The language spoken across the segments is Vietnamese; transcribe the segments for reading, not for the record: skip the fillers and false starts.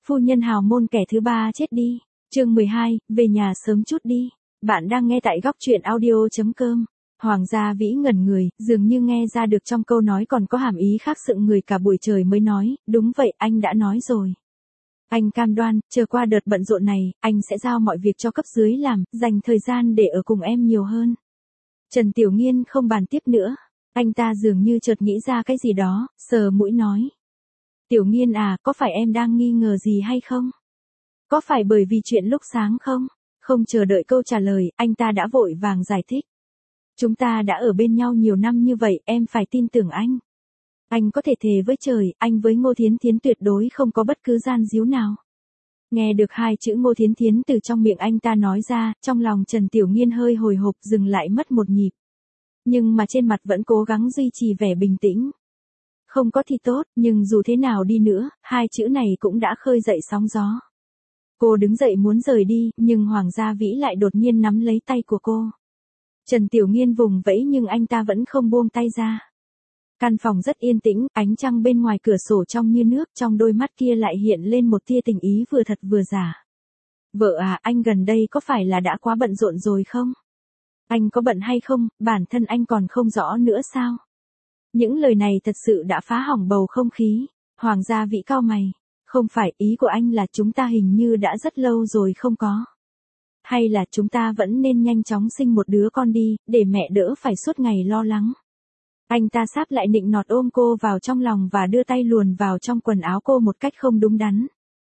Phu nhân hào môn kẻ thứ ba chết đi. Chương 12, về nhà sớm chút đi. Bạn đang nghe tại góc truyện audio.com. Hoàng gia Vĩ ngẩn người, dường như nghe ra được trong câu nói còn có hàm ý khác, sững người cả buổi trời mới nói, đúng vậy, anh đã nói rồi. Anh cam đoan, chờ qua đợt bận rộn này, anh sẽ giao mọi việc cho cấp dưới làm, dành thời gian để ở cùng em nhiều hơn. Trần Tiểu Nghiên không bàn tiếp nữa. Anh ta dường như chợt nghĩ ra cái gì đó, sờ mũi nói. Tiểu Nghiên à, có phải em đang nghi ngờ gì hay không? Có phải bởi vì chuyện lúc sáng không? Không chờ đợi câu trả lời, anh ta đã vội vàng giải thích. Chúng ta đã ở bên nhau nhiều năm như vậy, em phải tin tưởng anh. Anh có thể thề với trời, anh với Ngô Thiến Thiến tuyệt đối không có bất cứ gian díu nào. Nghe được hai chữ Ngô Thiến Thiến từ trong miệng anh ta nói ra, trong lòng Trần Tiểu Nghiên hơi hồi hộp, dừng lại mất một nhịp. Nhưng mà trên mặt vẫn cố gắng duy trì vẻ bình tĩnh. Không có thì tốt, nhưng dù thế nào đi nữa, hai chữ này cũng đã khơi dậy sóng gió. Cô đứng dậy muốn rời đi, nhưng Hoàng gia Vĩ lại đột nhiên nắm lấy tay của cô. Trần Tiểu Nghiên vùng vẫy nhưng anh ta vẫn không buông tay ra. Căn phòng rất yên tĩnh, ánh trăng bên ngoài cửa sổ trong như nước, trong đôi mắt kia lại hiện lên một tia tình ý vừa thật vừa giả. Vợ à, anh gần đây có phải là đã quá bận rộn rồi không? Anh có bận hay không, bản thân anh còn không rõ nữa sao? Những lời này thật sự đã phá hỏng bầu không khí. Hoàng gia Vĩ cau mày. Không phải, ý của anh là chúng ta hình như đã rất lâu rồi không có. Hay là chúng ta vẫn nên nhanh chóng sinh một đứa con đi, để mẹ đỡ phải suốt ngày lo lắng. Anh ta sáp lại nịnh nọt ôm cô vào trong lòng và đưa tay luồn vào trong quần áo cô một cách không đúng đắn.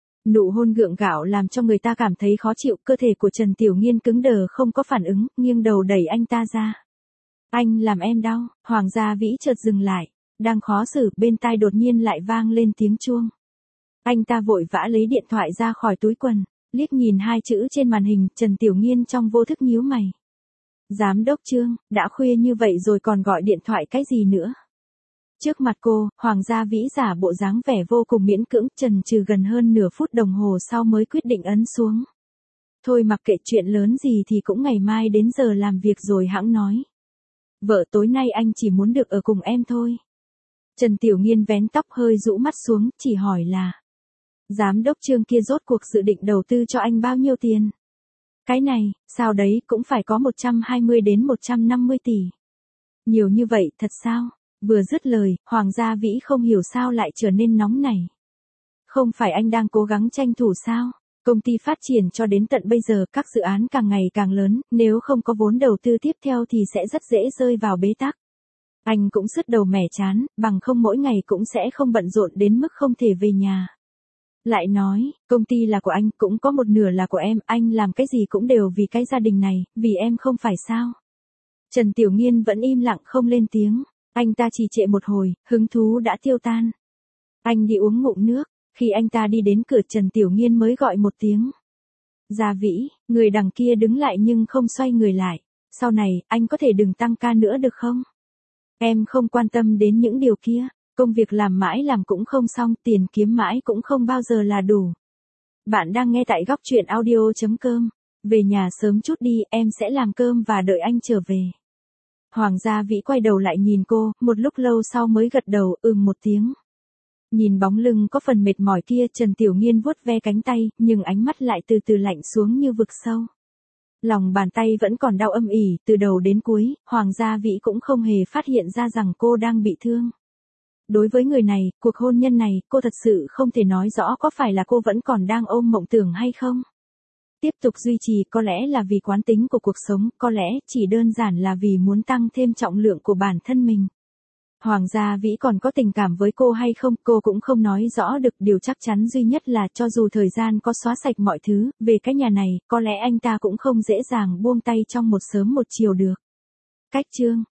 Nụ hôn gượng gạo làm cho người ta cảm thấy khó chịu, cơ thể của Trần Tiểu Nghiên cứng đờ không có phản ứng, nghiêng đầu đẩy anh ta ra. Anh làm em đau. Hoàng gia Vĩ chợt dừng lại, đang khó xử, bên tai đột nhiên lại vang lên tiếng chuông. Anh ta vội vã lấy điện thoại ra khỏi túi quần, liếc nhìn hai chữ trên màn hình, Trần Tiểu Nghiên trong vô thức nhíu mày. Giám đốc Trương, đã khuya như vậy rồi còn gọi điện thoại cái gì nữa? Trước mặt cô, Hoàng gia Vĩ giả bộ dáng vẻ vô cùng miễn cưỡng, chần chừ gần hơn nửa phút đồng hồ sau mới quyết định ấn xuống. Thôi mặc kệ, chuyện lớn gì thì cũng ngày mai đến giờ làm việc rồi hẵng nói. Vợ, tối nay anh chỉ muốn được ở cùng em thôi. Trần Tiểu Nghiên vén tóc hơi rũ mắt xuống, chỉ hỏi là. Giám đốc Trương kia rốt cuộc dự định đầu tư cho anh bao nhiêu tiền? Cái này, sao đấy, cũng phải có 120 đến 150 tỷ. Nhiều như vậy, thật sao? Vừa dứt lời, Hoàng gia Vĩ không hiểu sao lại trở nên nóng nảy. Không phải anh đang cố gắng tranh thủ sao? Công ty phát triển cho đến tận bây giờ, các dự án càng ngày càng lớn, nếu không có vốn đầu tư tiếp theo thì sẽ rất dễ rơi vào bế tắc. Anh cũng sứt đầu mẻ chán, bằng không mỗi ngày cũng sẽ không bận rộn đến mức không thể về nhà. Lại nói, công ty là của anh, cũng có một nửa là của em, anh làm cái gì cũng đều vì cái gia đình này, vì em không phải sao? Trần Tiểu Nghiên vẫn im lặng không lên tiếng, anh ta trì trệ một hồi, hứng thú đã tiêu tan. Anh đi uống ngụm nước, khi anh ta đi đến cửa Trần Tiểu Nghiên mới gọi một tiếng. Gia Vĩ, người đằng kia đứng lại nhưng không xoay người lại, sau này, anh có thể đừng tăng ca nữa được không? Em không quan tâm đến những điều kia. Công việc làm mãi làm cũng không xong, tiền kiếm mãi cũng không bao giờ là đủ. Bạn đang nghe tại góc truyện audio.com. Về nhà sớm chút đi, em sẽ làm cơm và đợi anh trở về. Hoàng gia Vĩ quay đầu lại nhìn cô, một lúc lâu sau mới gật đầu, một tiếng. Nhìn bóng lưng có phần mệt mỏi kia, Trần Tiểu Nghiên vuốt ve cánh tay, nhưng ánh mắt lại từ từ lạnh xuống như vực sâu. Lòng bàn tay vẫn còn đau âm ỉ, từ đầu đến cuối, Hoàng gia Vĩ cũng không hề phát hiện ra rằng cô đang bị thương. Đối với người này, cuộc hôn nhân này, cô thật sự không thể nói rõ có phải là cô vẫn còn đang ôm mộng tưởng hay không. Tiếp tục duy trì có lẽ là vì quán tính của cuộc sống, có lẽ chỉ đơn giản là vì muốn tăng thêm trọng lượng của bản thân mình. Hoàng gia Vĩ còn có tình cảm với cô hay không, cô cũng không nói rõ được, điều chắc chắn duy nhất là cho dù thời gian có xóa sạch mọi thứ, về cái nhà này, có lẽ anh ta cũng không dễ dàng buông tay trong một sớm một chiều được. Cách chương